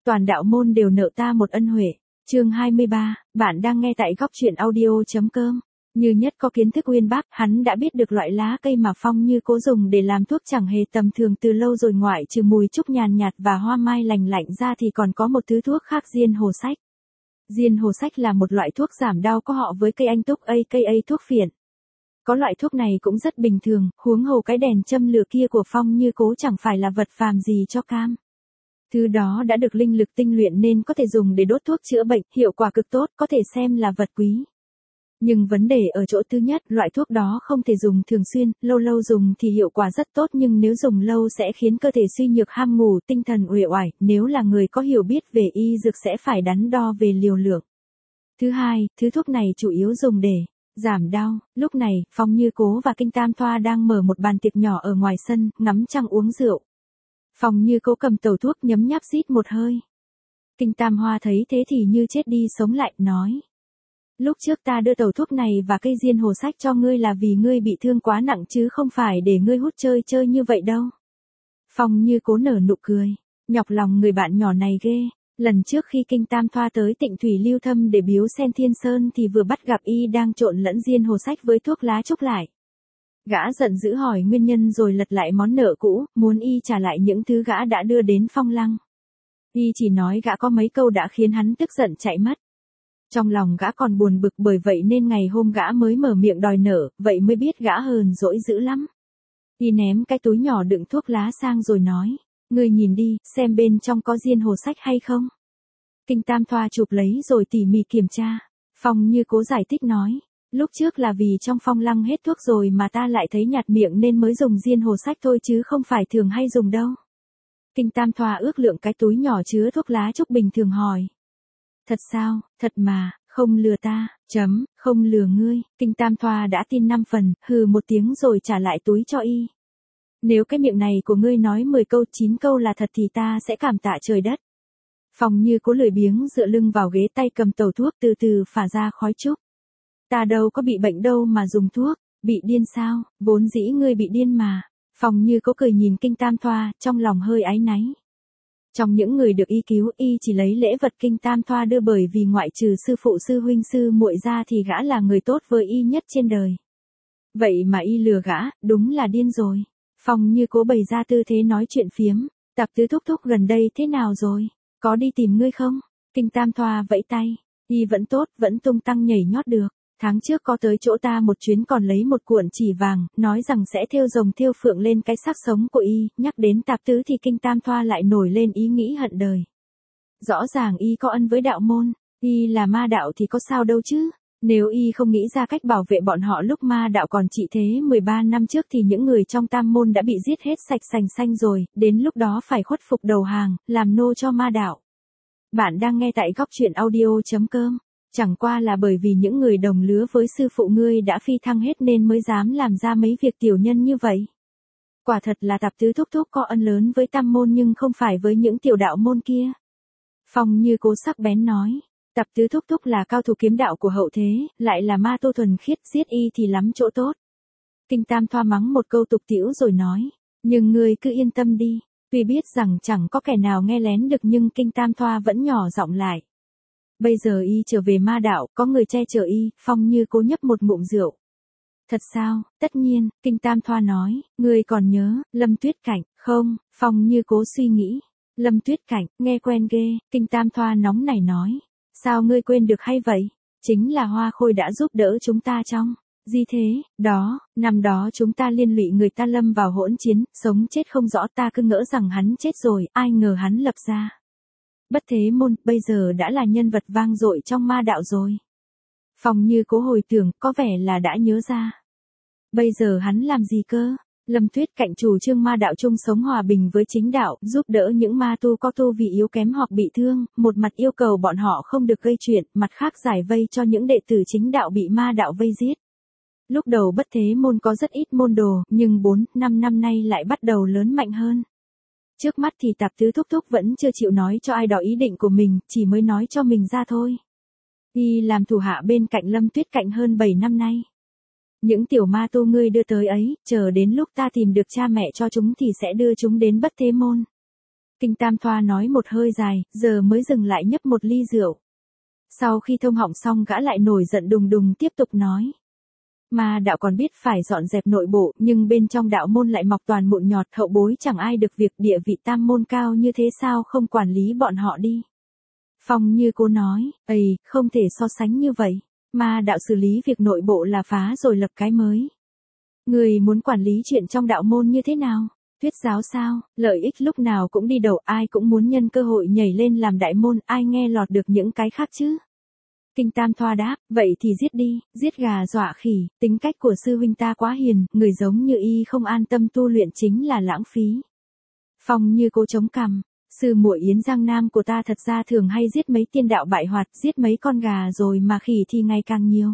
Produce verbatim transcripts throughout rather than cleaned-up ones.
toàn đạo môn đều nợ ta một ân huệ. Chương hai mươi ba, bạn đang nghe tại góc truyện audio chấm com. Như Nhất có kiến thức uyên bác, hắn đã biết được loại lá cây mà Phong Như Cố dùng để làm thuốc chẳng hề tầm thường từ lâu rồi, ngoại trừ mùi trúc nhàn nhạt và hoa mai lành lạnh ra thì còn có một thứ thuốc khác, diên hồ sách. Diên hồ sách là một loại thuốc giảm đau có họ với cây anh túc aka thuốc phiện. Có loại thuốc này cũng rất bình thường, huống hồ cái đèn châm lửa kia của Phong Như Cố chẳng phải là vật phàm gì cho cam. Thứ đó đã được linh lực tinh luyện nên có thể dùng để đốt thuốc chữa bệnh, hiệu quả cực tốt, có thể xem là vật quý. Nhưng vấn đề ở chỗ thứ nhất, loại thuốc đó không thể dùng thường xuyên, lâu lâu dùng thì hiệu quả rất tốt nhưng nếu dùng lâu sẽ khiến cơ thể suy nhược, ham ngủ, tinh thần uể oải, nếu là người có hiểu biết về y dược sẽ phải đắn đo về liều lượng. Thứ hai, thứ thuốc này chủ yếu dùng để giảm đau. Lúc này, Phong Như Cố và Kinh Tam Thoa đang mở một bàn tiệc nhỏ ở ngoài sân, ngắm trăng uống rượu. Phong Như Cố cầm tẩu thuốc nhấm nháp rít một hơi. Kinh Tam Hoa thấy thế thì như chết đi sống lại, nói: Lúc trước ta đưa tẩu thuốc này và cây diên hồ sách cho ngươi là vì ngươi bị thương quá nặng chứ không phải để ngươi hút chơi chơi như vậy đâu. Phong Như Cố nở nụ cười, nhọc lòng người bạn nhỏ này ghê. Lần trước khi Kinh Tam Thoa tới Tịnh Thủy Lưu Thâm để biếu Sen Thiên Sơn thì vừa bắt gặp y đang trộn lẫn diên hồ sách với thuốc lá trúc lại. Gã giận dữ hỏi nguyên nhân rồi lật lại món nợ cũ, muốn y trả lại những thứ gã đã đưa đến Phong Lăng. Y chỉ nói gã có mấy câu đã khiến hắn tức giận chạy mất. Trong lòng gã còn buồn bực, bởi vậy nên ngày hôm gã mới mở miệng đòi nợ, vậy mới biết gã hờn dỗi dữ lắm. Y ném cái túi nhỏ đựng thuốc lá sang rồi nói: Ngươi nhìn đi, xem bên trong có diên hồ sách hay không. Kinh Tam Thoa chụp lấy rồi tỉ mỉ kiểm tra. Phong Như Cố giải thích nói: Lúc trước là vì trong Phong Lăng hết thuốc rồi mà ta lại thấy nhạt miệng nên mới dùng diên hồ sách thôi chứ không phải thường hay dùng đâu. Kinh Tam Thoa ước lượng cái túi nhỏ chứa thuốc lá trúc bình thường hỏi: Thật sao? Thật mà, không lừa ta, chấm, không lừa ngươi. Kinh Tam Thoa đã tin năm phần, hừ một tiếng rồi trả lại túi cho y. Nếu cái miệng này của ngươi nói mười câu chín câu là thật thì ta sẽ cảm tạ trời đất. Phong Như Cố lười biếng dựa lưng vào ghế, tay cầm tẩu thuốc từ từ phả ra khói trúc. Ta đâu có bị bệnh đâu mà dùng thuốc, bị điên sao, vốn dĩ ngươi bị điên mà. Phong Như Cố cười nhìn Kinh Tam Thoa, trong lòng hơi áy náy. Trong những người được y cứu, y chỉ lấy lễ vật Kinh Tam Thoa đưa bởi vì ngoại trừ sư phụ sư huynh sư muội ra thì gã là người tốt với y nhất trên đời. Vậy mà y lừa gã, đúng là điên rồi. Phong Như Cố bày ra tư thế nói chuyện phiếm. Tạp Tứ thúc thúc gần đây thế nào rồi? Có đi tìm ngươi không? Kinh Tam Thoa vẫy tay. Y vẫn tốt, vẫn tung tăng nhảy nhót được. Tháng trước có tới chỗ ta một chuyến còn lấy một cuộn chỉ vàng, nói rằng sẽ thêu rồng thêu phượng lên cái xác sống của y. Nhắc đến Tạp Tứ thì Kinh Tam Thoa lại nổi lên ý nghĩ hận đời. Rõ ràng y có ân với đạo môn, y là ma đạo thì có sao đâu chứ. Nếu y không nghĩ ra cách bảo vệ bọn họ lúc ma đạo còn trị thế mười ba năm trước thì những người trong tam môn đã bị giết hết sạch sành xanh rồi, đến lúc đó phải khuất phục đầu hàng, làm nô cho ma đạo. Bạn đang nghe tại góc truyện audio chấm com. Chẳng qua là bởi vì những người đồng lứa với sư phụ ngươi đã phi thăng hết nên mới dám làm ra mấy việc tiểu nhân như vậy. Quả thật là Tạp Tứ thúc thúc có ân lớn với tam môn nhưng không phải với những tiểu đạo môn kia. Phong Như Cố sắc bén nói: Tạp Tứ thúc thúc là cao thủ kiếm đạo của hậu thế, lại là ma tu thuần khiết, giết y thì lắm chỗ tốt. Kinh Tam Thoa mắng một câu tục tĩu rồi nói: Nhưng ngươi cứ yên tâm đi. Tuy biết rằng chẳng có kẻ nào nghe lén được nhưng Kinh Tam Thoa vẫn nhỏ giọng lại. Bây giờ y trở về ma đạo, có người che chở y. Phong Như Cố nhấp một ngụm rượu. Thật sao? Tất nhiên, Kinh Tam Thoa nói. Ngươi còn nhớ Lâm Tuyết Cảnh không? Phong Như Cố suy nghĩ. Lâm Tuyết Cảnh, nghe quen ghê. Kinh Tam Thoa nóng nảy nói. Sao ngươi quên được hay vậy? Chính là Hoa Khôi đã giúp đỡ chúng ta trong di thế, đó, năm đó chúng ta liên lụy người ta lâm vào hỗn chiến, sống chết không rõ, ta cứ ngỡ rằng hắn chết rồi, ai ngờ hắn lập ra Bất Thế Môn, bây giờ đã là nhân vật vang dội trong ma đạo rồi. Phong Như Cố hồi tưởng, có vẻ là đã nhớ ra. Bây giờ hắn làm gì cơ? Lâm Tuyết Cảnh chủ trương ma đạo chung sống hòa bình với chính đạo, giúp đỡ những ma tu có tu vì yếu kém hoặc bị thương, một mặt yêu cầu bọn họ không được gây chuyện, mặt khác giải vây cho những đệ tử chính đạo bị ma đạo vây giết. Lúc đầu Bất Thế Môn có rất ít môn đồ, nhưng bốn, năm năm nay lại bắt đầu lớn mạnh hơn. Trước mắt thì Tạp Tứ thúc thúc vẫn chưa chịu nói cho ai đó ý định của mình, chỉ mới nói cho mình ra thôi. Y làm thủ hạ bên cạnh Lâm Tuyết Cảnh hơn bảy năm nay. Những tiểu ma tu ngươi đưa tới ấy, chờ đến lúc ta tìm được cha mẹ cho chúng thì sẽ đưa chúng đến Bất Thế Môn. Kinh Tam Thoa nói một hơi dài, giờ mới dừng lại nhấp một ly rượu. Sau khi thông họng xong gã lại nổi giận đùng đùng tiếp tục nói. Ma đạo còn biết phải dọn dẹp nội bộ, nhưng bên trong đạo môn lại mọc toàn mụn nhọt, hậu bối chẳng ai được việc, địa vị tam môn cao như thế sao không quản lý bọn họ đi. Phong Như Cố nói, ầy, không thể so sánh như vậy. Ma đạo xử lý việc nội bộ là phá rồi lập cái mới. Người muốn quản lý chuyện trong đạo môn như thế nào? Thuyết giáo sao? Lợi ích lúc nào cũng đi đầu, ai cũng muốn nhân cơ hội nhảy lên làm đại môn, ai nghe lọt được những cái khác chứ? Kinh Tam Thoa đáp, vậy thì giết đi, giết gà dọa khỉ, tính cách của sư huynh ta quá hiền, người giống như y không an tâm tu luyện chính là lãng phí. Phong Như Cố chống cằm, sư muội Yến Giang Nam của ta thật ra thường hay giết mấy tiên đạo bại hoạt, giết mấy con gà rồi mà khỉ thì ngày càng nhiều.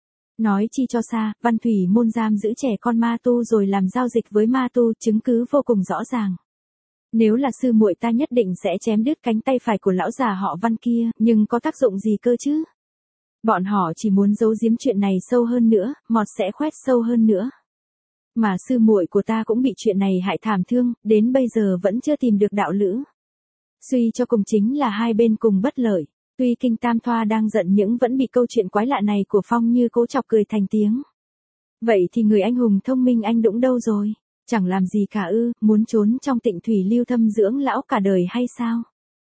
Nói chi cho xa, Văn Thủy môn giam giữ trẻ con ma tu rồi làm giao dịch với ma tu, chứng cứ vô cùng rõ ràng. Nếu là sư muội ta nhất định sẽ chém đứt cánh tay phải của lão già họ Văn kia, nhưng có tác dụng gì cơ chứ? Bọn họ chỉ muốn giấu giếm chuyện này sâu hơn nữa, mọt sẽ khoét sâu hơn nữa. Mà sư muội của ta cũng bị chuyện này hại thảm thương, đến bây giờ vẫn chưa tìm được đạo lữ. Suy cho cùng chính là hai bên cùng bất lợi. Tuy Kinh Tam Thoa đang giận nhưng vẫn bị câu chuyện quái lạ này của Phong Như Cố chọc cười thành tiếng. Vậy thì người anh hùng thông minh anh Đũng đâu rồi? Chẳng làm gì cả ư, muốn trốn trong Tịnh Thủy Lưu thâm dưỡng lão cả đời hay sao?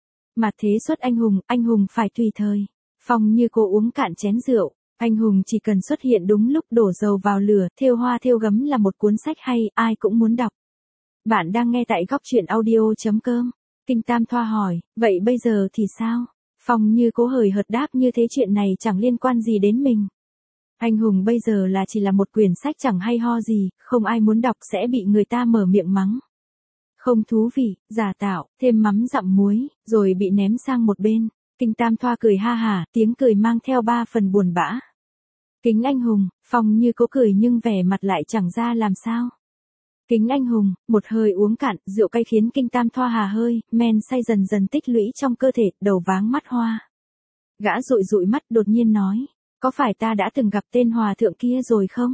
Mà thế xuất anh hùng, anh hùng phải tùy thời. Phong Như Cố uống cạn chén rượu, anh hùng chỉ cần xuất hiện đúng lúc đổ dầu vào lửa, thêu hoa thêu gấm là một cuốn sách hay, ai cũng muốn đọc. Bạn đang nghe tại góc truyện audio.com. Kinh Tam Thoa hỏi, vậy bây giờ thì sao? Phong Như Cố hời hợt đáp, như thế chuyện này chẳng liên quan gì đến mình. Anh hùng bây giờ là chỉ là một quyển sách chẳng hay ho gì, không ai muốn đọc sẽ bị người ta mở miệng mắng. Không thú vị, giả tạo, thêm mắm dặm muối, rồi bị ném sang một bên. Kinh Tam Thoa cười ha hả, tiếng cười mang theo ba phần buồn bã. Kính anh hùng, Phong Như Cố cười nhưng vẻ mặt lại chẳng ra làm sao. Kính anh hùng, một hơi uống cạn, rượu cay khiến Kinh Tam Thoa hà hơi, men say dần dần tích lũy trong cơ thể, đầu váng mắt hoa. Gã dụi dụi mắt đột nhiên nói, có phải ta đã từng gặp tên hòa thượng kia rồi không?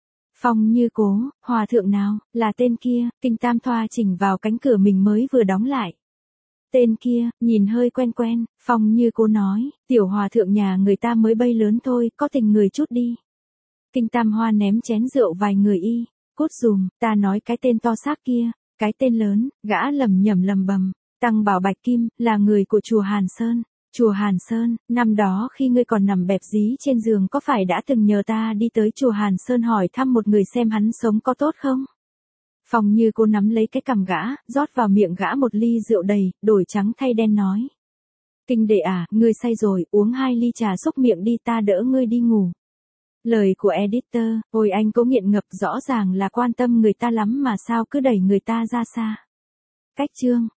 Phong Như Cố, hòa thượng nào, là tên kia, Kinh Tam Thoa chỉnh vào cánh cửa mình mới vừa đóng lại. Tên kia, nhìn hơi quen quen, Phong Như Cố nói, tiểu hòa thượng nhà người ta mới bay lớn thôi, có tình người chút đi. Kinh Tam Hoa ném chén rượu vài người y, cút dùm, ta nói cái tên to xác kia, cái tên lớn, gã lầm nhầm lầm bầm, Tăng Bảo Bạch Kim, là người của chùa Hàn Sơn. Chùa Hàn Sơn, năm đó khi ngươi còn nằm bẹp dí trên giường có phải đã từng nhờ ta đi tới chùa Hàn Sơn hỏi thăm một người xem hắn sống có tốt không? Phong Như Cố nắm lấy cái cằm gã, rót vào miệng gã một ly rượu đầy, đổi trắng thay đen nói. Kinh đệ à, ngươi say rồi, uống hai ly trà xúc miệng đi, ta đỡ ngươi đi ngủ. Lời của editor, ôi anh Cố nghiện ngập, rõ ràng là quan tâm người ta lắm mà sao cứ đẩy người ta ra xa. Cách chương.